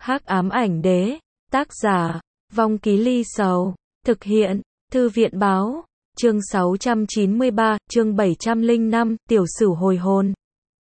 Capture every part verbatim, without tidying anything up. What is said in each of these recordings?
Hắc ám ảnh đế, tác giả, Vong Ký Ly Sầu, thực hiện, Thư viện báo, chương sáu trăm chín mươi ba, chương bảy trăm lẻ năm, tiểu sửu hồi hồn.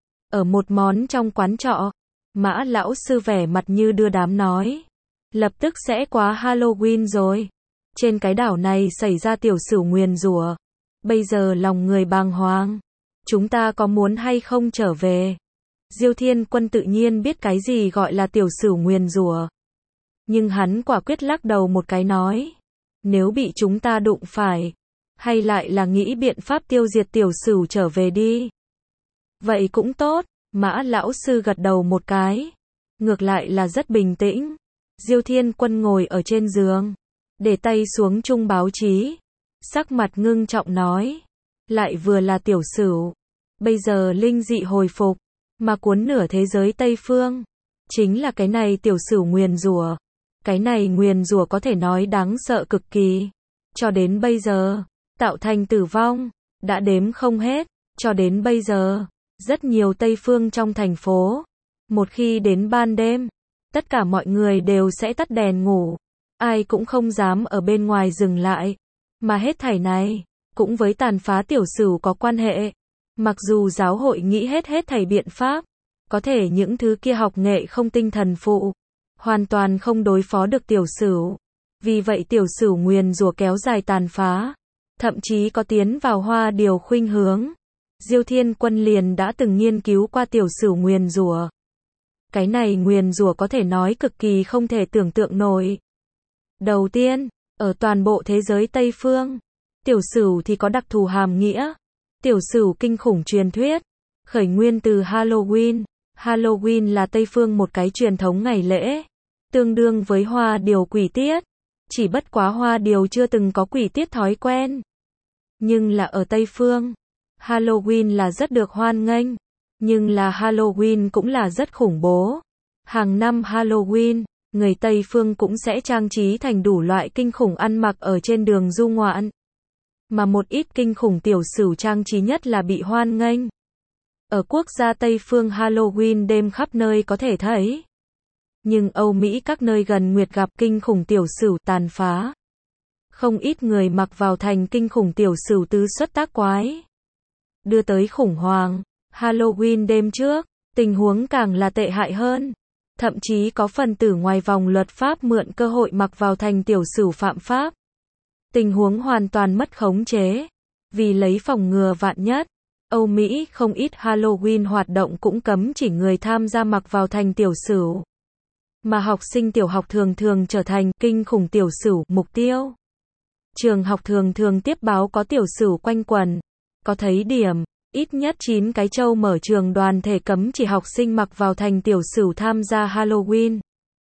Ở một món trong quán trọ, Mã lão sư vẻ mặt như đưa đám nói. Lập tức sẽ quá Halloween rồi. Trên cái đảo này xảy ra tiểu sửu nguyền rủa. Bây giờ lòng người bàng hoàng. Chúng ta có muốn hay không trở về? Diêu Thiên Quân tự nhiên biết cái gì gọi là tiểu sửu nguyền rủa. Nhưng hắn quả quyết lắc đầu một cái nói. Nếu bị chúng ta đụng phải, hay lại là nghĩ biện pháp tiêu diệt tiểu sửu trở về đi. Vậy cũng tốt, Mã lão sư gật đầu một cái. Ngược lại là rất bình tĩnh. Diêu Thiên Quân ngồi ở trên giường, để tay xuống chung báo chí. Sắc mặt ngưng trọng nói. Lại vừa là tiểu sửu. Bây giờ linh dị hồi phục, mà cuốn nửa thế giới Tây Phương. Chính là cái này tiểu sửu nguyền rủa. Cái này nguyền rủa có thể nói đáng sợ cực kỳ. Cho đến bây giờ, tạo thành tử vong, đã đếm không hết. Cho đến bây giờ, rất nhiều Tây Phương trong thành phố. Một khi đến ban đêm, tất cả mọi người đều sẽ tắt đèn ngủ. Ai cũng không dám ở bên ngoài dừng lại. Mà hết thảy này, cũng với tàn phá tiểu sửu có quan hệ. Mặc dù giáo hội nghĩ hết hết thảy biện pháp, có thể những thứ kia học nghệ không tinh thần phụ, hoàn toàn không đối phó được tiểu sửu. Vì vậy tiểu sửu nguyền rủa kéo dài tàn phá, thậm chí có tiến vào hoa điều khuynh hướng. Diêu Thiên Quân liền đã từng nghiên cứu qua tiểu sửu nguyền rủa. Cái này nguyền rủa có thể nói cực kỳ không thể tưởng tượng nổi. Đầu tiên, ở toàn bộ thế giới Tây Phương, tiểu sửu thì có đặc thù hàm nghĩa. Tiểu sửu kinh khủng truyền thuyết, khởi nguyên từ Halloween. Halloween là Tây Phương một cái truyền thống ngày lễ, tương đương với hoa điều quỷ tiết. Chỉ bất quá hoa điều chưa từng có quỷ tiết thói quen. Nhưng là ở Tây Phương, Halloween là rất được hoan nghênh. Nhưng là Halloween cũng là rất khủng bố. Hàng năm Halloween, người Tây Phương cũng sẽ trang trí thành đủ loại kinh khủng ăn mặc ở trên đường du ngoạn. Mà một ít kinh khủng tiểu sửu trang trí nhất là bị hoan nghênh. Ở quốc gia Tây Phương Halloween đêm khắp nơi có thể thấy. Nhưng Âu Mỹ các nơi gần nguyệt gặp kinh khủng tiểu sửu tàn phá. Không ít người mặc vào thành kinh khủng tiểu sửu tứ xuất tác quái. Đưa tới khủng hoảng. Halloween đêm trước, tình huống càng là tệ hại hơn. Thậm chí có phần tử ngoài vòng luật pháp mượn cơ hội mặc vào thành tiểu sửu phạm pháp. Tình huống hoàn toàn mất khống chế. Vì lấy phòng ngừa vạn nhất, Âu Mỹ không ít Halloween hoạt động cũng cấm chỉ người tham gia mặc vào thành tiểu sửu. Mà học sinh tiểu học thường thường trở thành kinh khủng tiểu sửu mục tiêu. Trường học thường thường tiếp báo có tiểu sửu quanh quẩn. Có thấy điểm, ít nhất chín cái châu mở trường đoàn thể cấm chỉ học sinh mặc vào thành tiểu sửu tham gia Halloween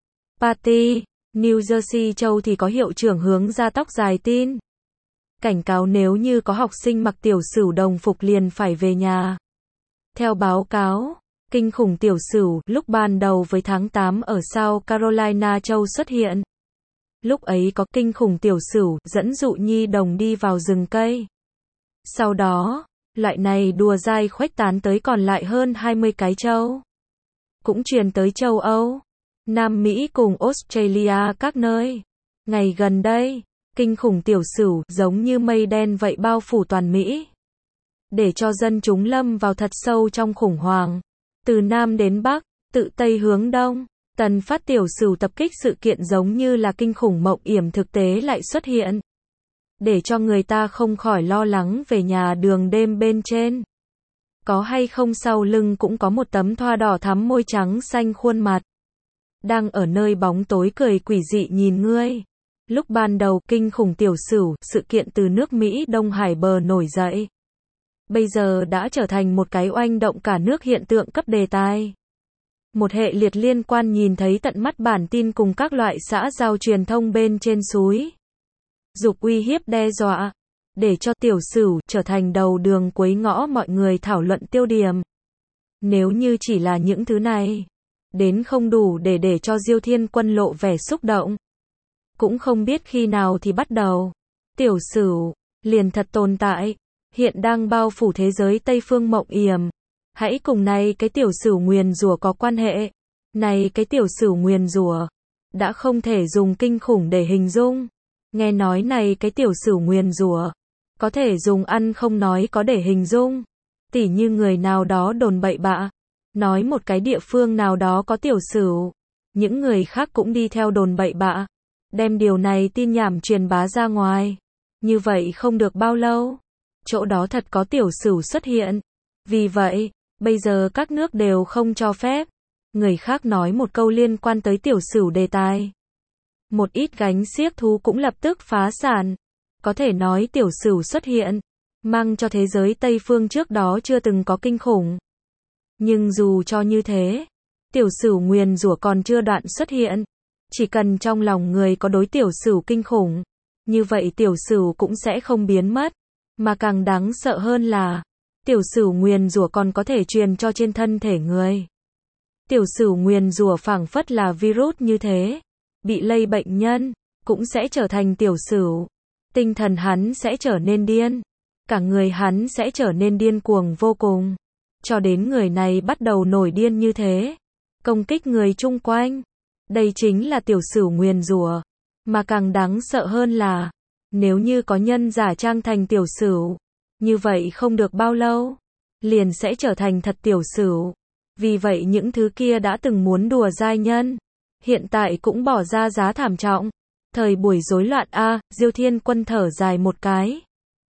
party. New Jersey châu thì có hiệu trưởng hướng ra tóc dài tin. Cảnh cáo nếu như có học sinh mặc tiểu sửu đồng phục liền phải về nhà. Theo báo cáo, kinh khủng tiểu sửu lúc ban đầu với tháng tám ở South Carolina châu xuất hiện. Lúc ấy có kinh khủng tiểu sửu dẫn dụ nhi đồng đi vào rừng cây. Sau đó, loại này đùa dai khuếch tán tới còn lại hơn hai mươi cái châu. Cũng truyền tới châu Âu, Nam Mỹ cùng Australia các nơi. Ngày gần đây, kinh khủng tiểu sửu giống như mây đen vậy bao phủ toàn Mỹ. Để cho dân chúng lâm vào thật sâu trong khủng hoảng. Từ Nam đến Bắc, tự Tây hướng Đông, tần phát tiểu sửu tập kích sự kiện giống như là kinh khủng mộng yểm thực tế lại xuất hiện. Để cho người ta không khỏi lo lắng về nhà đường đêm bên trên. Có hay không sau lưng cũng có một tấm thoa đỏ thắm môi trắng xanh khuôn mặt. Đang ở nơi bóng tối cười quỷ dị nhìn ngươi. Lúc ban đầu kinh khủng tiểu sửu, sự kiện từ nước Mỹ Đông Hải bờ nổi dậy. Bây giờ đã trở thành một cái oanh động cả nước hiện tượng cấp đề tài. Một hệ liệt liên quan nhìn thấy tận mắt bản tin cùng các loại xã giao truyền thông bên trên suối. Dục uy hiếp đe dọa. Để cho tiểu sửu trở thành đầu đường quấy ngõ mọi người thảo luận tiêu điểm. Nếu như chỉ là những thứ này, đến không đủ để để cho Diêu Thiên Quân lộ vẻ xúc động. Cũng không biết khi nào thì bắt đầu. Tiểu sửu, liền thật tồn tại. Hiện đang bao phủ thế giới Tây Phương mộng yểm. Hãy cùng này cái tiểu sửu nguyền rủa có quan hệ. Này cái tiểu sửu nguyền rủa, đã không thể dùng kinh khủng để hình dung. Nghe nói này cái tiểu sửu nguyền rủa, có thể dùng ăn không nói có để hình dung. Tỉ như người nào đó đồn bậy bạ, nói một cái địa phương nào đó có tiểu sửu, những người khác cũng đi theo đồn bậy bạ, đem điều này tin nhảm truyền bá ra ngoài. Như vậy không được bao lâu, chỗ đó thật có tiểu sửu xuất hiện. Vì vậy, bây giờ các nước đều không cho phép người khác nói một câu liên quan tới tiểu sửu đề tài. Một ít gánh xiếc thú cũng lập tức phá sản. Có thể nói tiểu sửu xuất hiện, mang cho thế giới Tây phương trước đó chưa từng có kinh khủng. Nhưng dù cho như thế, tiểu sửu nguyền rủa còn chưa đoạn xuất hiện. Chỉ cần trong lòng người có đối tiểu sửu kinh khủng, như vậy tiểu sửu cũng sẽ không biến mất. Mà càng đáng sợ hơn là, tiểu sửu nguyền rủa còn có thể truyền cho trên thân thể người. Tiểu sửu nguyền rủa phảng phất là virus như thế, bị lây bệnh nhân, cũng sẽ trở thành tiểu sửu. Tinh thần hắn sẽ trở nên điên, cả người hắn sẽ trở nên điên cuồng vô cùng. Cho đến người này bắt đầu nổi điên như thế, công kích người chung quanh. Đây chính là tiểu sửu nguyền rủa. Mà càng đáng sợ hơn là, nếu như có nhân giả trang thành tiểu sửu, như vậy không được bao lâu, liền sẽ trở thành thật tiểu sửu. Vì vậy những thứ kia đã từng muốn đùa giai nhân, hiện tại cũng bỏ ra giá thảm trọng. Thời buổi rối loạn a, Diêu Thiên Quân thở dài một cái.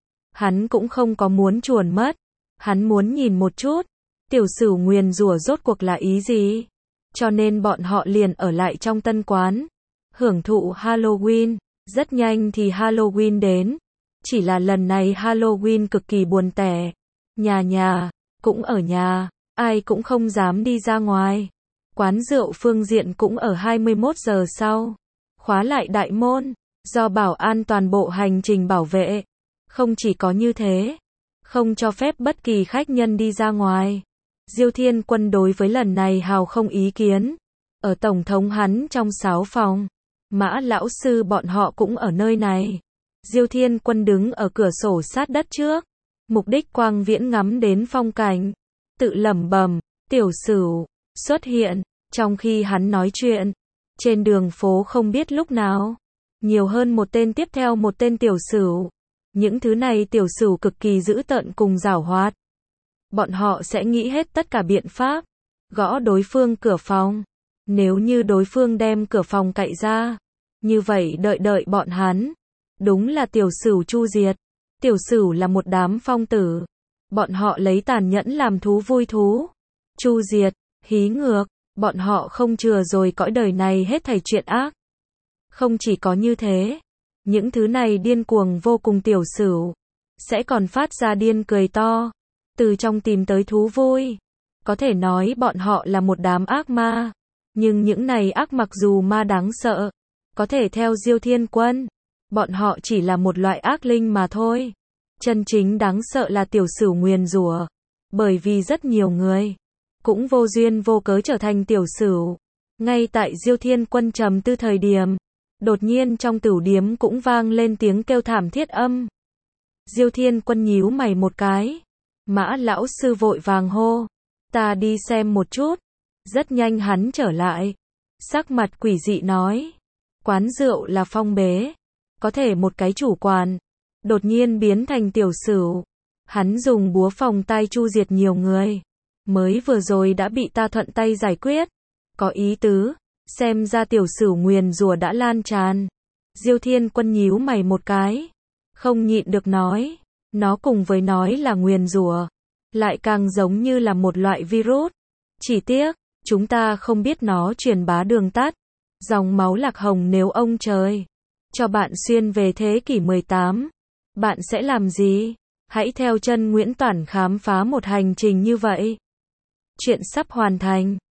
Hắn cũng không có muốn chuồn mất, hắn muốn nhìn một chút, tiểu sửu nguyền rủa rốt cuộc là ý gì. Cho nên bọn họ liền ở lại trong tân quán, hưởng thụ Halloween. Rất nhanh thì Halloween đến, chỉ là lần này Halloween cực kỳ buồn tẻ. Nhà nhà, cũng ở nhà, ai cũng không dám đi ra ngoài. Quán rượu phương diện cũng ở hai mươi mốt giờ sau, khóa lại đại môn, do bảo an toàn bộ hành trình bảo vệ. Không chỉ có như thế, không cho phép bất kỳ khách nhân đi ra ngoài. Diêu Thiên Quân đối với lần này hào không ý kiến. Ở tổng thống hắn trong sáu phòng, Mã lão sư bọn họ cũng ở nơi này. Diêu Thiên Quân đứng ở cửa sổ sát đất trước, mục đích quang viễn ngắm đến phong cảnh, tự lẩm bẩm, tiểu sửu xuất hiện. Trong khi hắn nói chuyện, trên đường phố không biết lúc nào, nhiều hơn một tên tiếp theo một tên tiểu sửu. Những thứ này tiểu sửu cực kỳ dữ tợn cùng giảo hoạt. Bọn họ sẽ nghĩ hết tất cả biện pháp, gõ đối phương cửa phòng. Nếu như đối phương đem cửa phòng cậy ra, như vậy đợi đợi bọn hắn. Đúng là tiểu sửu chu diệt. Tiểu sửu là một đám phong tử. Bọn họ lấy tàn nhẫn làm thú vui thú. Chu diệt, hí ngược, bọn họ không chừa rồi cõi đời này hết thảy chuyện ác. Không chỉ có như thế, những thứ này điên cuồng vô cùng tiểu sửu, sẽ còn phát ra điên cười to, từ trong tìm tới thú vui. Có thể nói bọn họ là một đám ác ma. Nhưng những này ác mặc dù ma đáng sợ, có thể theo Diêu Thiên Quân, bọn họ chỉ là một loại ác linh mà thôi. Chân chính đáng sợ là tiểu sửu nguyền rủa, bởi vì rất nhiều người cũng vô duyên vô cớ trở thành tiểu sửu. Ngay tại Diêu Thiên Quân trầm tư thời điểm, đột nhiên trong tửu điếm cũng vang lên tiếng kêu thảm thiết âm. Diêu Thiên Quân nhíu mày một cái. Mã lão sư vội vàng hô, ta đi xem một chút. Rất nhanh hắn trở lại, sắc mặt quỷ dị nói, quán rượu là phong bế, có thể một cái chủ quán đột nhiên biến thành tiểu sửu. Hắn dùng búa phòng tay chu diệt nhiều người, mới vừa rồi đã bị ta thuận tay giải quyết. Có ý tứ, xem ra tiểu sửu nguyền rủa đã lan tràn. Diêu Thiên Quân nhíu mày một cái, không nhịn được nói, nó cùng với nói là nguyền rủa, lại càng giống như là một loại virus. Chỉ tiếc, chúng ta không biết nó truyền bá đường tắt. Dòng máu lạc hồng, nếu ông trời cho bạn xuyên về thế kỷ mười tám, bạn sẽ làm gì? Hãy theo chân Nguyễn Toản khám phá một hành trình như vậy. Chuyện sắp hoàn thành.